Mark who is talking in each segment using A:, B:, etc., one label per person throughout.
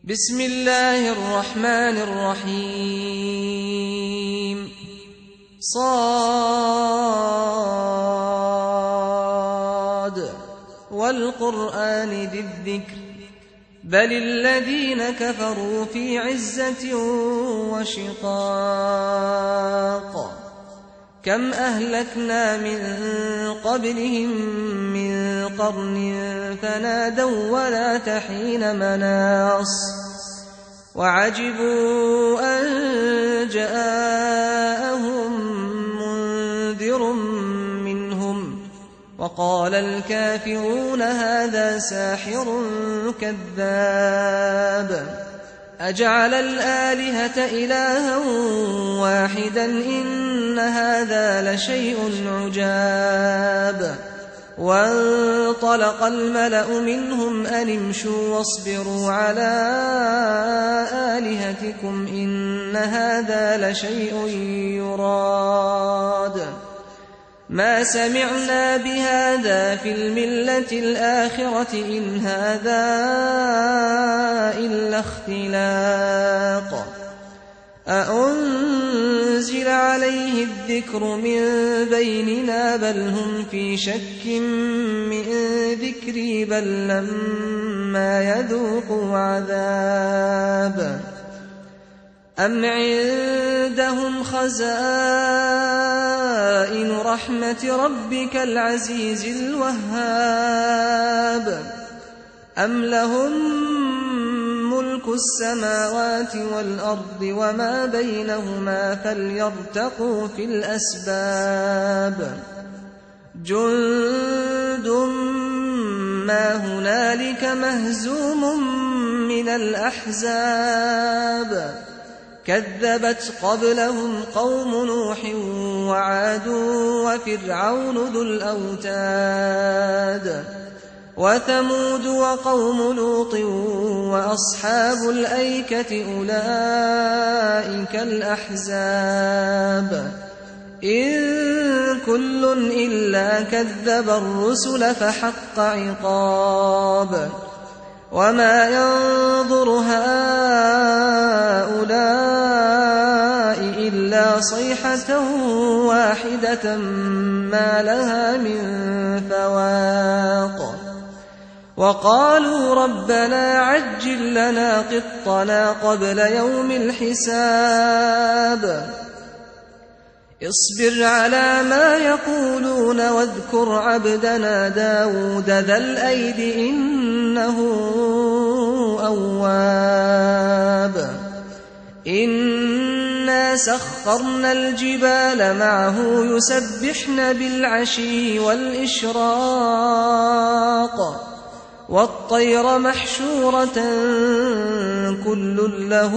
A: بسم الله الرحمن الرحيم صاد والقرآن ذي الذكر بل الذين كفروا في عزة وشقاق كم أهلكنا من قبلهم من قرن فنادوا ولا تحين مناص وعجبوا أن جاءهم منذر منهم وقال الكافرون هذا ساحر كذاب أجعل الآلهة إلها واحدا إن هذا لشيء عجاب وانطلق الملأ منهم أن امشوا واصبروا على آلهتكم إن هذا لشيء يراد ما سمعنا بهذا في الملة الآخرة إن هذا إلا اختلاق أأنزل عليه الذكر من بيننا بل هم في شك من ذكري بل لما يذوقوا عذاب أم عندهم خزائن رحمة ربك العزيز الوهاب أم لهم ملك السماوات والأرض وما بينهما فليرتقوا في الأسباب جند ما هنالك مهزوم من الأحزاب كذبت قبلهم قوم نوح وعاد وفرعون ذو الأوتاد وثمود وقوم لوط وأصحاب الأيكة أولئك الأحزاب إن كل إلا كذب الرسل فحق عقاب وما ينظر هؤلاء إلا صيحة واحدة ما لها من فواق وقالوا ربنا عجل لنا قطنا قبل يوم الحساب اصبر على ما يقولون واذكر عبدنا داود ذا الأيد إنه أواب إنا سخرنا الجبال معه يسبحن بالعشي والإشراق والطير محشورة كل له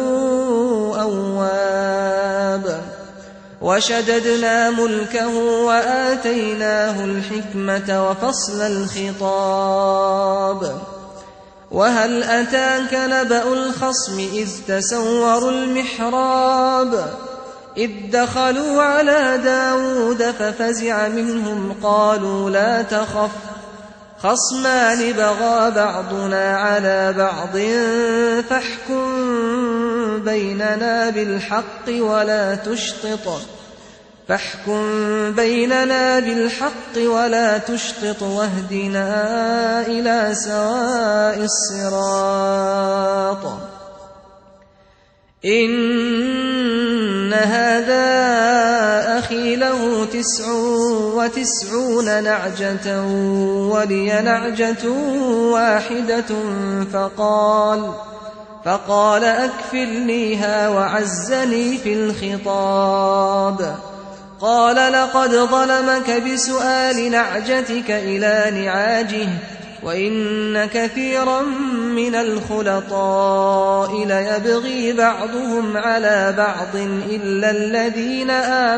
A: أواب وشددنا ملكه وآتيناه الحكمة وفصل الخطاب وهل أتاك نبأ الخصم إذ تسوروا المحراب إذ دخلوا على داود ففزع منهم قالوا لا تخف خصمان بغى بعضنا على بعض فاحكم بيننا بالحق ولا تشطط واهدنا إلى سواء الصراط إن هذا أخي له 99 نعجة ولي نعجة واحدة فقال أكفلنيها وعزني في الخطاب قال لقد ظلمك بسؤال نعجتك إلى نعاجه وإن كثيرا من الخلطاء ليبغي بعضهم على بعض إلا الذين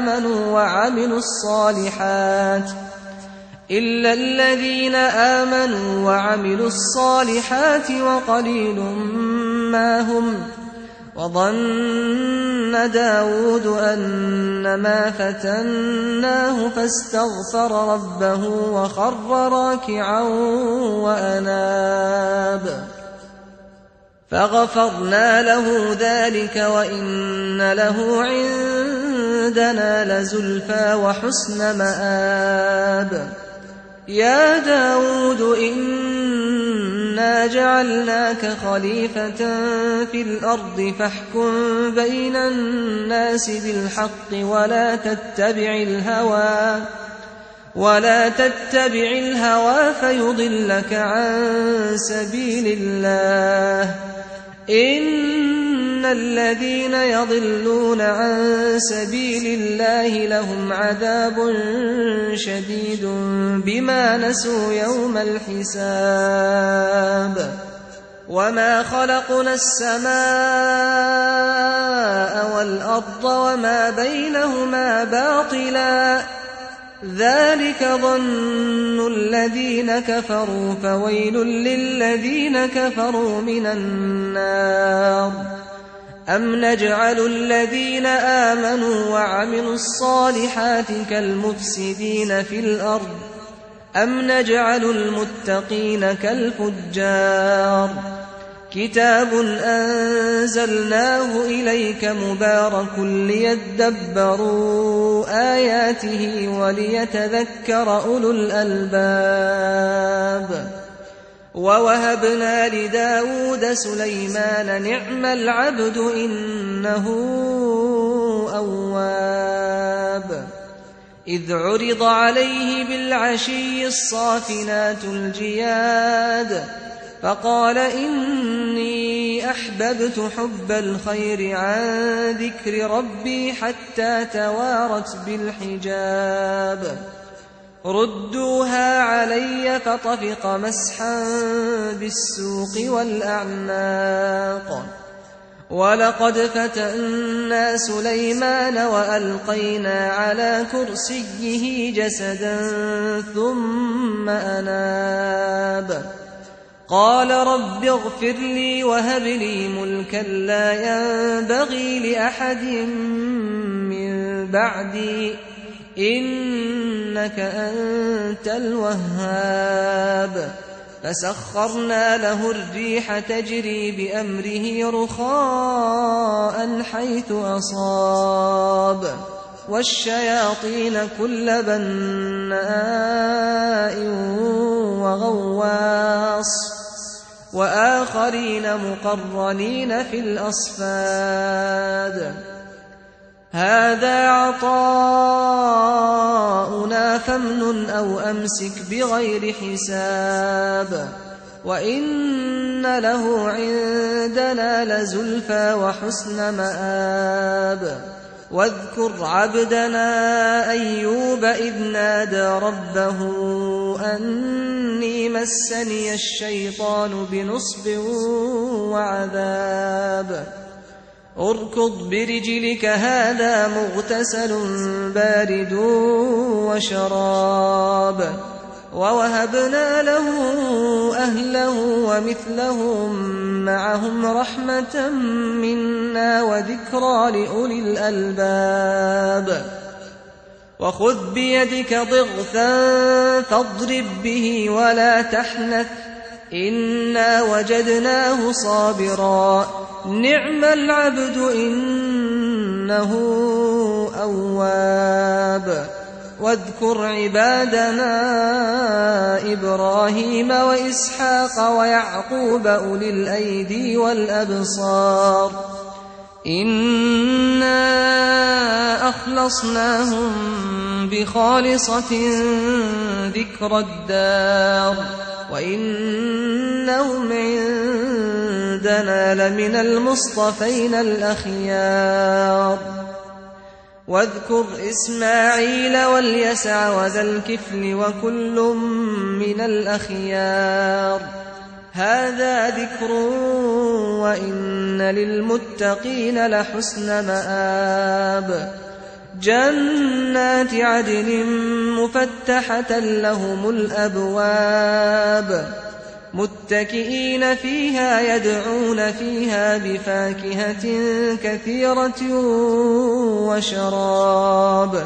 A: آمنوا وعملوا الصالحات وقليل ما هم وظن داود أنما فتناه فاستغفر ربه وخر راكعا وأناب فغفرنا له ذلك وإن له عندنا لزلفى وحسن مآب. يا داود إنا جعلناك خليفة في الأرض فاحكم بين الناس بالحق ولا تتبع الهوى فيضلك عن سبيل الله. إن الذين يضلون عن سبيل الله لهم عذاب شديد بما نسوا يوم الحساب. وما خلقنا السماء والأرض وما بينهما باطلا ذلك ظن الذين كفروا فويل للذين كفروا من النار. أم نجعل الذين آمنوا وعملوا الصالحات كالمفسدين في الأرض أم نجعل المتقين كالفجار. كتاب أنزلناه إليك مبارك ليدبروا آياته وليتذكر أولو الألباب. ووهبنا لداود سليمان نعم العبد إنه أواب. إذ عرض عليه بالعشي الصافنات الجياد فقال إني أحببت حب الخير عن ذكر ربي حتى توارت بالحجاب. ردوها علي فطفق مسحا بالسوق والأعناق. ولقد فتنا سليمان وألقينا على كرسيه جسدا ثم أناب. قال رب اغفر لي وهب لي ملكا لا ينبغي لأحد من بعدي إنك أنت الوهاب. فسخرنا له الريح تجري بأمره رخاء حيث أصاب والشياطين كل بناء وغواص وآخرين مقرنين في الأصفاد. هذا عطاؤنا فامنن أو أمسك بغير حساب. وإن له عندنا لزلفى وحسن مآب. واذكر عبدنا أيوب إذ نادى ربه أني مسني الشيطان بنصب وعذاب. اركض برجلك هذا مغتسل بارد وشراب. ووهبنا له أهله ومثلهم معهم رحمة منا وذكرى لأولي الألباب. وخذ بيدك ضغثا فاضرب به ولا تحنث إنا وجدناه صابرا نعم العبد إنه أواب. واذكر عبادنا إبراهيم وإسحاق ويعقوب أولي الأيدي والأبصار إنا أخلصناهم بخالصة ذكر الدار وإنهم عندنا لمن المصطفين الأخيار. واذكر إسماعيل واليسع وذا الكفل وكل من الأخيار. هذا ذكر وإن للمتقين لحسن مآب. جنات عدن مفتحة لهم الأبواب متكئين فيها يدعون فيها بفاكهة كثيرة وشراب.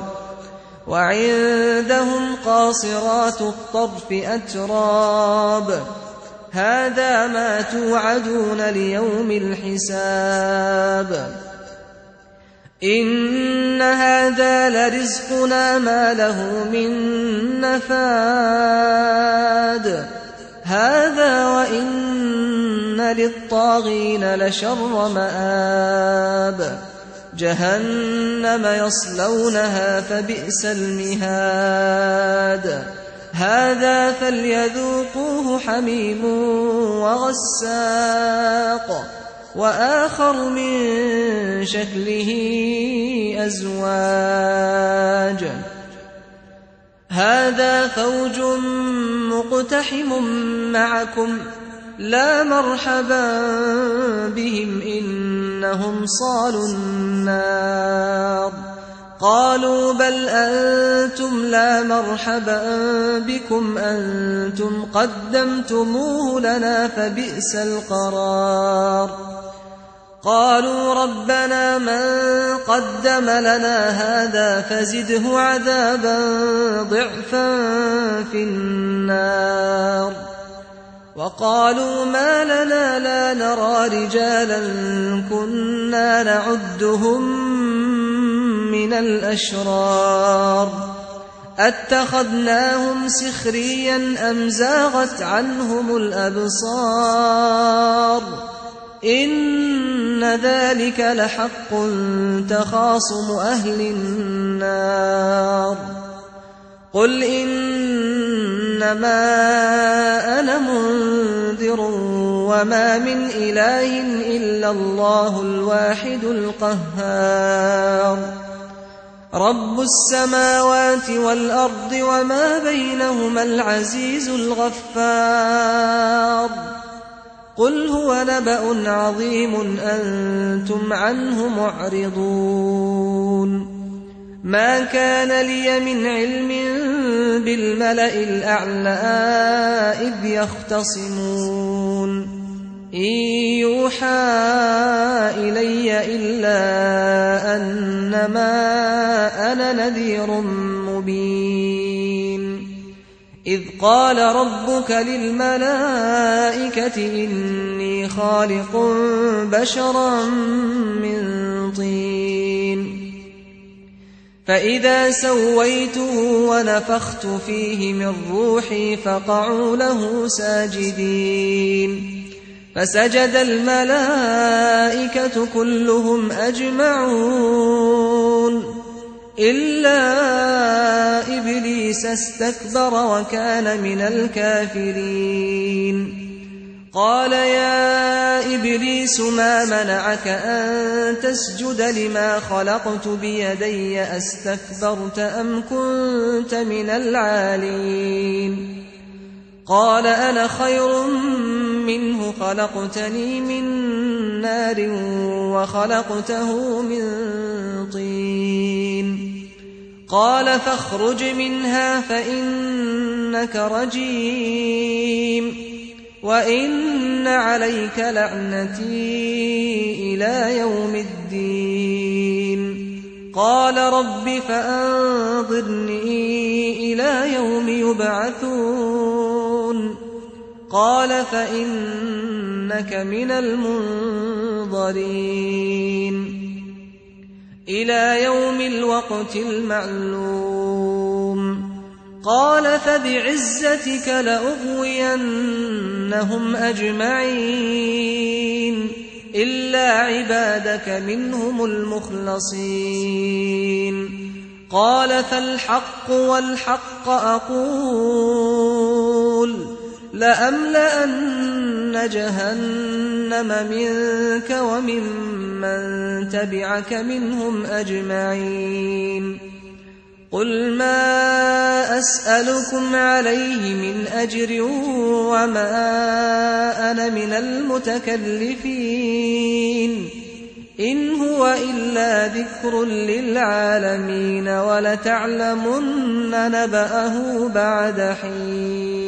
A: وعندهم قاصرات الطرف أتراب هذا ما توعدون ليوم الحساب إن هذا لرزقنا ما له من نفاد هذا وإن للطاغين لشر مآب جهنم يصلونها فبئس المهاد هذا فليذوقوه حميم وغساق وآخر من شكله أزواج هذا فوج مقتحم معكم لا مرحبا بهم إنهم صالوا النار قالوا بل أنتم لا مرحبا بكم أنتم قدمتموه لنا فبئس القرار قالوا ربنا من قدم لنا هذا فزده عذابا ضعفا في النار وقالوا ما لنا لا نرى رجالا كنا نعدهم من الأشرار أتخذناهم سخريا أم زاغت عنهم الأبصار إن ذلك لحق تخاصم أهل النار قل إنما أنا منذر وما من إله إلا الله الواحد القهار رب السماوات والأرض وما بينهما العزيز الغفار قل هو نبأ عظيم أنتم عنه معرضون ما كان لي من علم بالملأ الأعلى إذ يختصمون إن يوحى إلي إلا أنما أنا نذير مبين إذ قال ربك للملائكة إني خالق بشرا من طين فإذا سويته ونفخت فيه من روحي فقعوا له ساجدين فسجد الملائكة كلهم أجمعون إلا إبليس استكبر وكان من الكافرين قال يا إبليس ما منعك أن تسجد لما خلقت بيدي أستكبرت أم كنت من العالين قال أنا خير منه خلقتني من نار وخلقته من طين قال فاخرج منها فإنك رجيم وإن عليك لعنتي إلى يوم الدين قال رب فأنظرني إلى يوم يبعثون قال فإنك من المنظرين إلى يوم الوقت المعلوم قال فبعزتك لأغوينهم أجمعين إلا عبادك منهم المخلصين قال فالحق والحق أقول لأملأن جهنم منك وممن تبعك منهم أجمعين قل ما أسألكم عليه من أجر وما أنا من المتكلفين إن هو إلا ذكر للعالمين ولتعلمن نبأه بعد حين